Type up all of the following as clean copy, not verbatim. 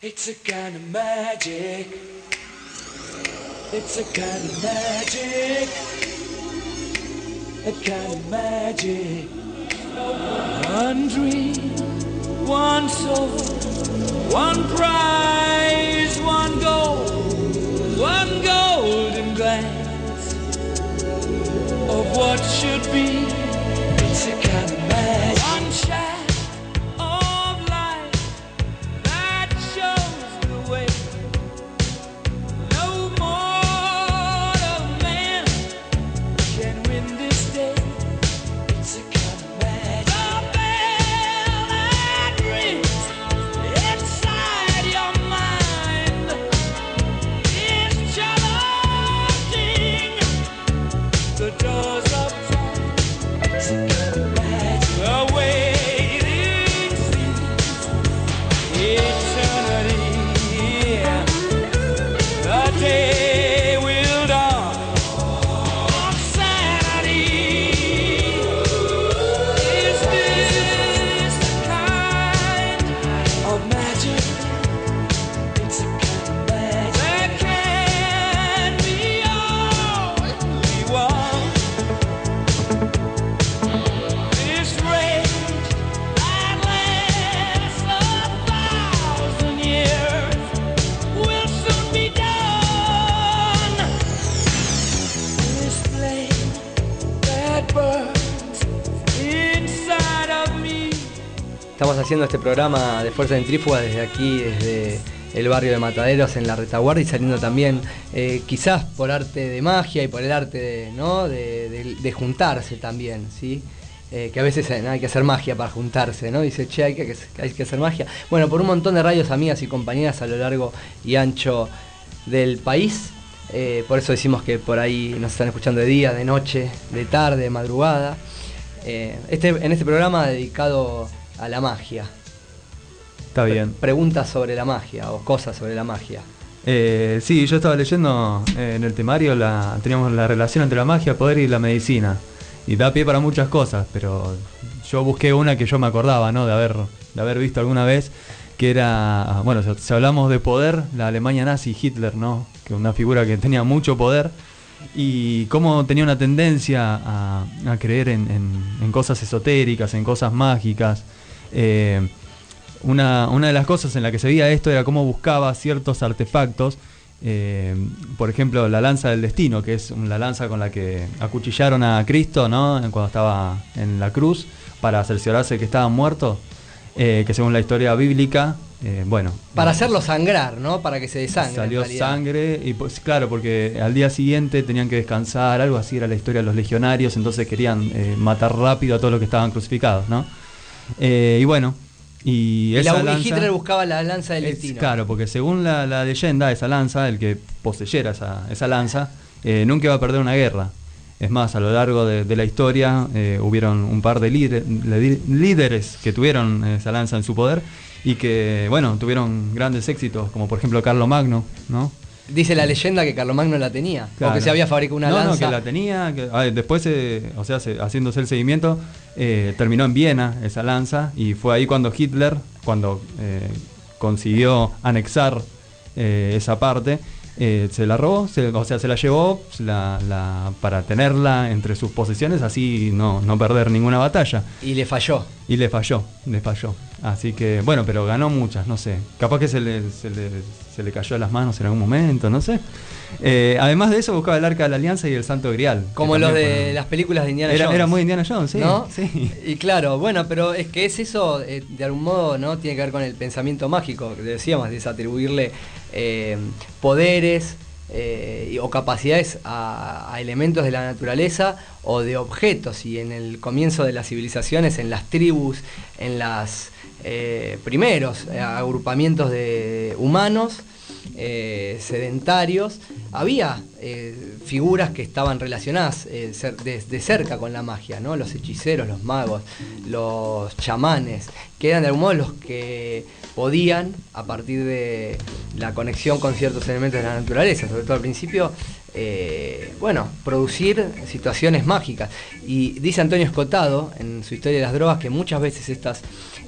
It's a kind of magic. It's a kind of magic. A kind of magic. One dream, one soul, one prize, one golden glance of what should be. It's a kind of magic. One shaft of light that shows the way. No mortal man can win this day. It's a kind of magic. The bell that rings inside your mind is challenging the doors of time. It's a kind of magic. The waiting seems eternity. The day will dawn on sanity. Is this the kind of magic? It's a kind of magic that can be all we want. This rage that lasts 1,000 years will soon be done. This flame that burns inside of me. Estamos haciendo este programa de Fuerza Centrífuga desde aquí, desde el barrio de Mataderos, en la retaguardia, y saliendo también quizás por arte de magia y por el arte de, ¿no? de juntarse también, ¿sí? Que a veces hay que hacer magia para juntarse, ¿no? Dice, che, hay que hacer magia. Bueno, por un montón de radios amigas y compañeras a lo largo y ancho del país. Por eso decimos que por ahí nos están escuchando de día, de noche, de tarde, de madrugada. En este programa dedicado a la magia. Está bien. Preguntas sobre la magia o cosas sobre la magia. Sí, yo estaba leyendo en el temario, teníamos la relación entre la magia, poder y la medicina. Y da pie para muchas cosas, pero yo busqué una que yo me acordaba, ¿no? De haber visto alguna vez, que era, bueno, si hablamos de poder, la Alemania nazi, Hitler, ¿no? Que una figura que tenía mucho poder y cómo tenía una tendencia a creer en cosas esotéricas, en cosas mágicas. Una de las cosas en la que se veía esto era cómo buscaba ciertos artefactos, por ejemplo la lanza del destino, que es la lanza con la que acuchillaron a Cristo, ¿no? Cuando estaba en la cruz, para cerciorarse que estaba muerto, que según la historia bíblica, para hacerlo sangrar, ¿no? Para que se desangre. Salió sangre, y pues claro, porque al día siguiente tenían que descansar, algo así era la historia de los legionarios, entonces querían matar rápido a todos los que estaban crucificados, ¿no? Y bueno, y esa lanza, Hitler buscaba la lanza del destino. Claro, porque según la leyenda, esa lanza, el que poseyera esa lanza, nunca iba a perder una guerra. Es más, a lo largo de la historia hubieron un par de líderes que tuvieron esa lanza en su poder y que, bueno, tuvieron grandes éxitos, como por ejemplo Carlomagno, ¿no? Dice la leyenda que Carlomagno la tenía, claro. O que se había fabricado una lanza. No, que la tenía, después, haciéndose el seguimiento, terminó en Viena esa lanza, y fue ahí cuando Hitler, consiguió anexar esa parte, se la robó, se la llevó para tenerla entre sus posesiones, así no perder ninguna batalla. Y le falló. Así que, bueno, pero ganó muchas, no sé. Capaz que se le cayó a las manos en algún momento, no sé. Además de eso, buscaba el Arca de la Alianza y el Santo Grial. Como los de las películas de Indiana Jones. Era muy Indiana Jones, sí. ¿No? Sí. Y claro, bueno, pero es que es eso, de algún modo, ¿no? Tiene que ver con el pensamiento mágico, que decíamos, desatribuirle poderes o capacidades a elementos de la naturaleza o de objetos. Y en el comienzo de las civilizaciones, en las tribus, en las primeros agrupamientos de humanos sedentarios, había figuras que estaban relacionadas de cerca con la magia, ¿no? Los hechiceros, los magos, los chamanes, que eran de algún modo los que podían, a partir de la conexión con ciertos elementos de la naturaleza, sobre todo al principio, producir situaciones mágicas. Y dice Antonio Escotado en su Historia de las Drogas que muchas veces estas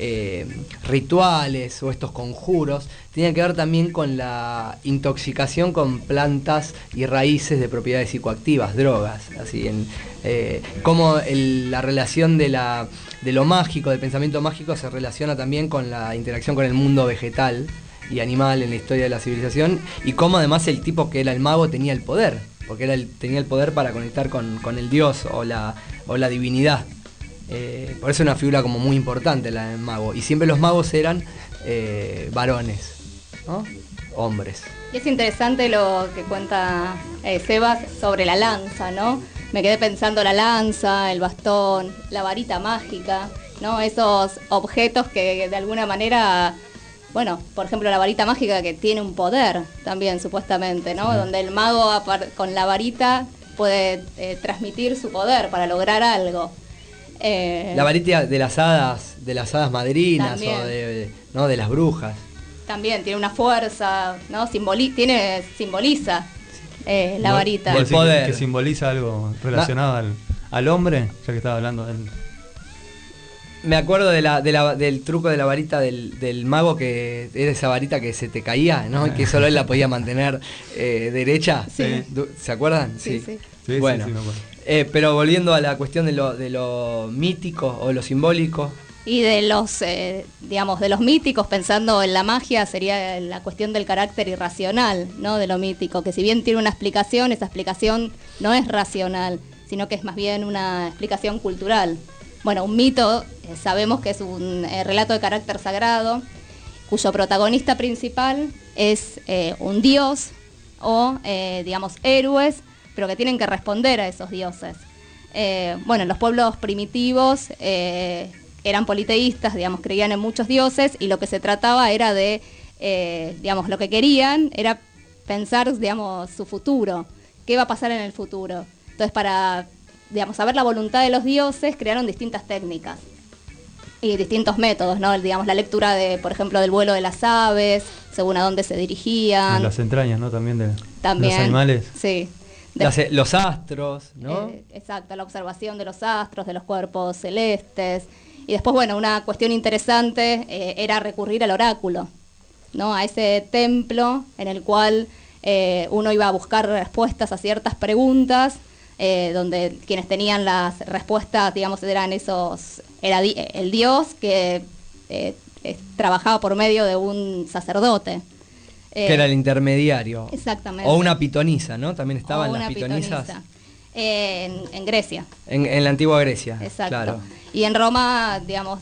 rituales o estos conjuros tienen que ver también con la intoxicación con plantas y raíces de propiedades psicoactivas, drogas, así cómo la relación de lo mágico, del pensamiento mágico, se relaciona también con la interacción con el mundo vegetal y animal en la historia de la civilización, y cómo además el tipo que era el mago tenía el poder, porque tenía el poder para conectar con el dios o la divinidad. Por eso es una figura como muy importante la del mago, y siempre los magos eran varones, ¿no? Hombres. Y es interesante lo que cuenta Sebas sobre la lanza, ¿no? Me quedé pensando la lanza, el bastón, la varita mágica, ¿no? Esos objetos que de alguna manera, bueno, por ejemplo la varita mágica que tiene un poder también supuestamente, ¿no? Sí. Donde el mago con la varita puede transmitir su poder para lograr algo. La varita de las hadas madrinas también. ¿No? De las brujas. También tiene una fuerza, ¿no? Simboliza la varita. El poder. Que simboliza algo relacionado al hombre, ya que estaba hablando de él. Me acuerdo del truco de la varita del mago, que era esa varita que se te caía, ¿no? Y que solo él la podía mantener derecha. Sí. ¿Se acuerdan? Sí. Bueno, sí, me acuerdo. Pero volviendo a la cuestión de lo mítico o lo simbólico. Y de los míticos, pensando en la magia, sería la cuestión del carácter irracional, ¿no? De lo mítico, que si bien tiene una explicación, esa explicación no es racional, sino que es más bien una explicación cultural. Bueno, un mito, sabemos que es un relato de carácter sagrado, cuyo protagonista principal es un dios o, héroes, pero que tienen que responder a esos dioses. Los pueblos primitivos eran politeístas, creían en muchos dioses, y lo que se trataba era de, lo que querían era pensar, su futuro, qué va a pasar en el futuro. Entonces, para, saber la voluntad de los dioses, crearon distintas técnicas y distintos métodos, ¿no? La lectura por ejemplo, del vuelo de las aves, según a dónde se dirigían. Las entrañas, ¿no? También de los animales. Sí. Los astros, ¿no? Exacto, la observación de los astros, de los cuerpos celestes. Y después, una cuestión interesante era recurrir al oráculo, ¿no? A ese templo en el cual uno iba a buscar respuestas a ciertas preguntas, donde quienes tenían las respuestas, era el dios que trabajaba por medio de un sacerdote. Que era el intermediario. Exactamente. O una pitonisa, ¿no? También estaban las pitonisas. En Grecia. En la antigua Grecia. Exacto. Claro. Y en Roma,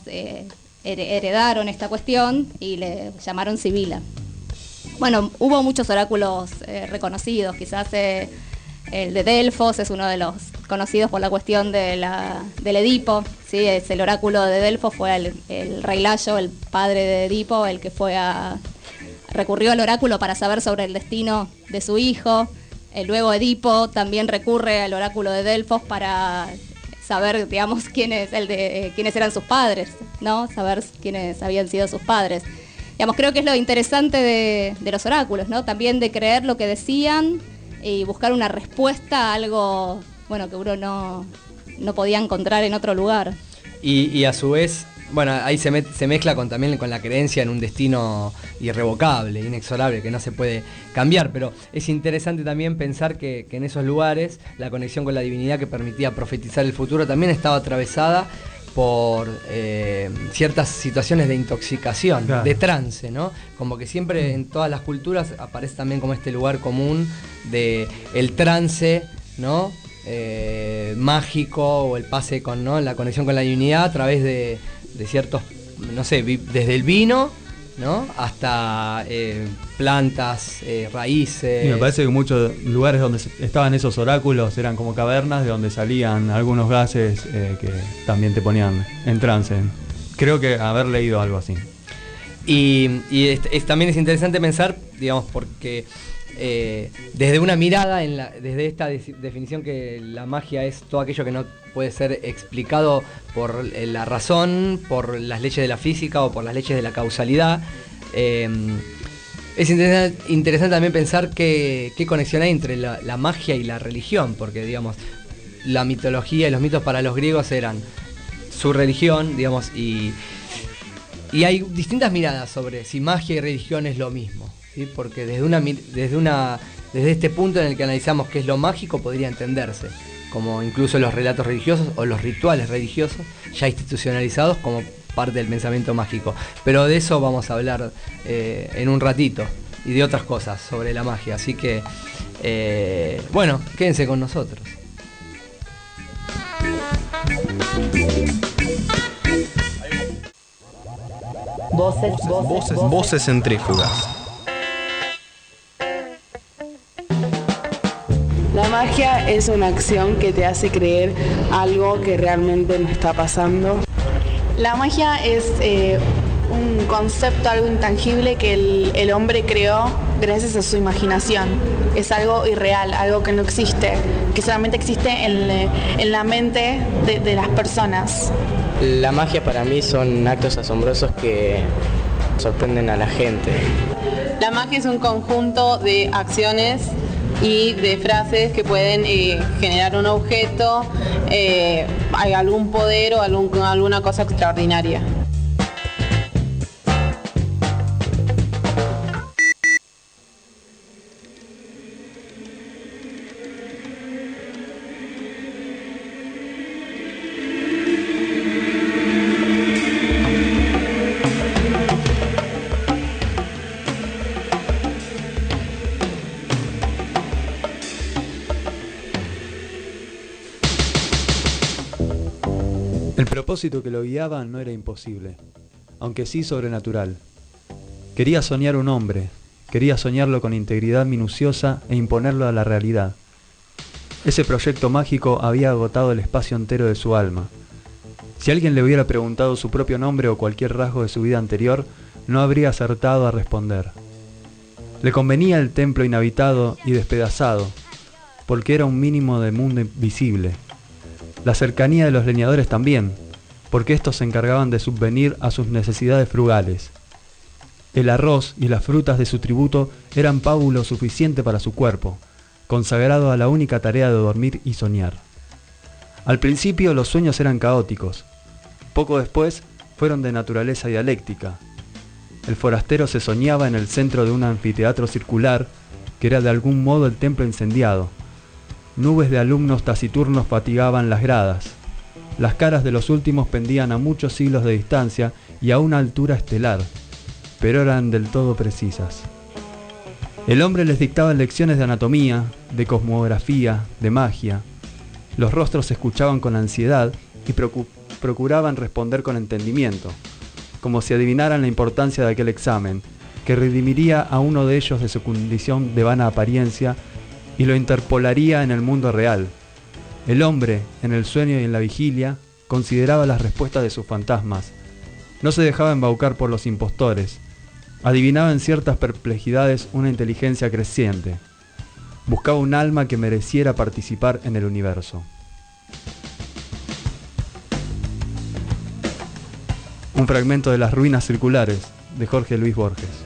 heredaron esta cuestión y le llamaron Sibila. Bueno, hubo muchos oráculos reconocidos, quizás el de Delfos es uno de los conocidos por la cuestión del Edipo, ¿sí? Es el oráculo de Delfos, fue el rey Layo, el padre de Edipo, el que recurrió al oráculo para saber sobre el destino de su hijo. Luego Edipo también recurre al oráculo de Delfos para saber, quiénes eran sus padres, ¿no? Saber quiénes habían sido sus padres. Creo que es lo interesante de los oráculos, ¿no? También de creer lo que decían y buscar una respuesta a algo, que uno no podía encontrar en otro lugar. Y a su vez, ahí se mezcla también con la creencia en un destino irrevocable, inexorable, que no se puede cambiar, pero es interesante también pensar que en esos lugares la conexión con la divinidad que permitía profetizar el futuro también estaba atravesada por ciertas situaciones de intoxicación, claro, de trance, ¿no? Como que siempre en todas las culturas aparece también como este lugar común de el trance, ¿no? Mágico, o el pase con, ¿no?, la conexión con la divinidad a través de ciertos, no sé, desde el vino, ¿no?, hasta plantas, raíces. Y me parece que muchos lugares donde estaban esos oráculos eran como cavernas de donde salían algunos gases que también te ponían en trance. Creo que haber leído algo así. Y también es interesante pensar, porque desde una mirada, desde esta definición que la magia es todo aquello que no puede ser explicado por la razón, por las leyes de la física o por las leyes de la causalidad, Es interesante también pensar qué conexión hay entre la magia y la religión, porque digamos, la mitología y los mitos para los griegos eran su religión, digamos, y hay distintas miradas sobre si magia y religión es lo mismo, ¿sí? Porque desde este punto en el que analizamos qué es lo mágico podría entenderse, como incluso los relatos religiosos o los rituales religiosos ya institucionalizados como parte del pensamiento mágico. Pero de eso vamos a hablar en un ratito, y de otras cosas sobre la magia. Así que, bueno, quédense con nosotros. Voces centrífugas. La magia es una acción que te hace creer algo que realmente no está pasando. La magia es un concepto, algo intangible que el hombre creó gracias a su imaginación. Es algo irreal, algo que no existe, que solamente existe en la mente de las personas. La magia para mí son actos asombrosos que sorprenden a la gente. La magia es un conjunto de acciones y de frases que pueden generar un objeto, hay algún poder o alguna cosa extraordinaria. El propósito que lo guiaba no era imposible, aunque sí sobrenatural. Quería soñar un hombre, quería soñarlo con integridad minuciosa e imponerlo a la realidad. Ese proyecto mágico había agotado el espacio entero de su alma. Si alguien le hubiera preguntado su propio nombre o cualquier rasgo de su vida anterior, no habría acertado a responder. Le convenía el templo inhabitado y despedazado, porque era un mínimo de mundo invisible. La cercanía de los leñadores también, porque estos se encargaban de subvenir a sus necesidades frugales. El arroz y las frutas de su tributo eran pábulo suficiente para su cuerpo, consagrado a la única tarea de dormir y soñar. Al principio los sueños eran caóticos, poco después fueron de naturaleza dialéctica. El forastero se soñaba en el centro de un anfiteatro circular, que era de algún modo el templo incendiado. Nubes de alumnos taciturnos fatigaban las gradas. Las caras de los últimos pendían a muchos siglos de distancia y a una altura estelar, pero eran del todo precisas. El hombre les dictaba lecciones de anatomía, de cosmografía, de magia. Los rostros se escuchaban con ansiedad y procuraban responder con entendimiento, como si adivinaran la importancia de aquel examen, que redimiría a uno de ellos de su condición de vana apariencia y lo interpolaría en el mundo real. El hombre, en el sueño y en la vigilia, consideraba las respuestas de sus fantasmas. No se dejaba embaucar por los impostores. Adivinaba en ciertas perplejidades una inteligencia creciente. Buscaba un alma que mereciera participar en el universo. Un fragmento de Las ruinas circulares, de Jorge Luis Borges.